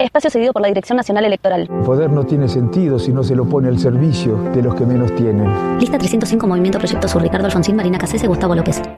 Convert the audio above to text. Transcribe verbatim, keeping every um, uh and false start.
espacio cedido por la Dirección Nacional Electoral. El poder no tiene sentido si no se lo pone al servicio de los que menos tienen. Lista trescientos cinco, Movimiento Proyecto Sur, Ricardo Alfonsín, Marina Cassese, Gustavo López.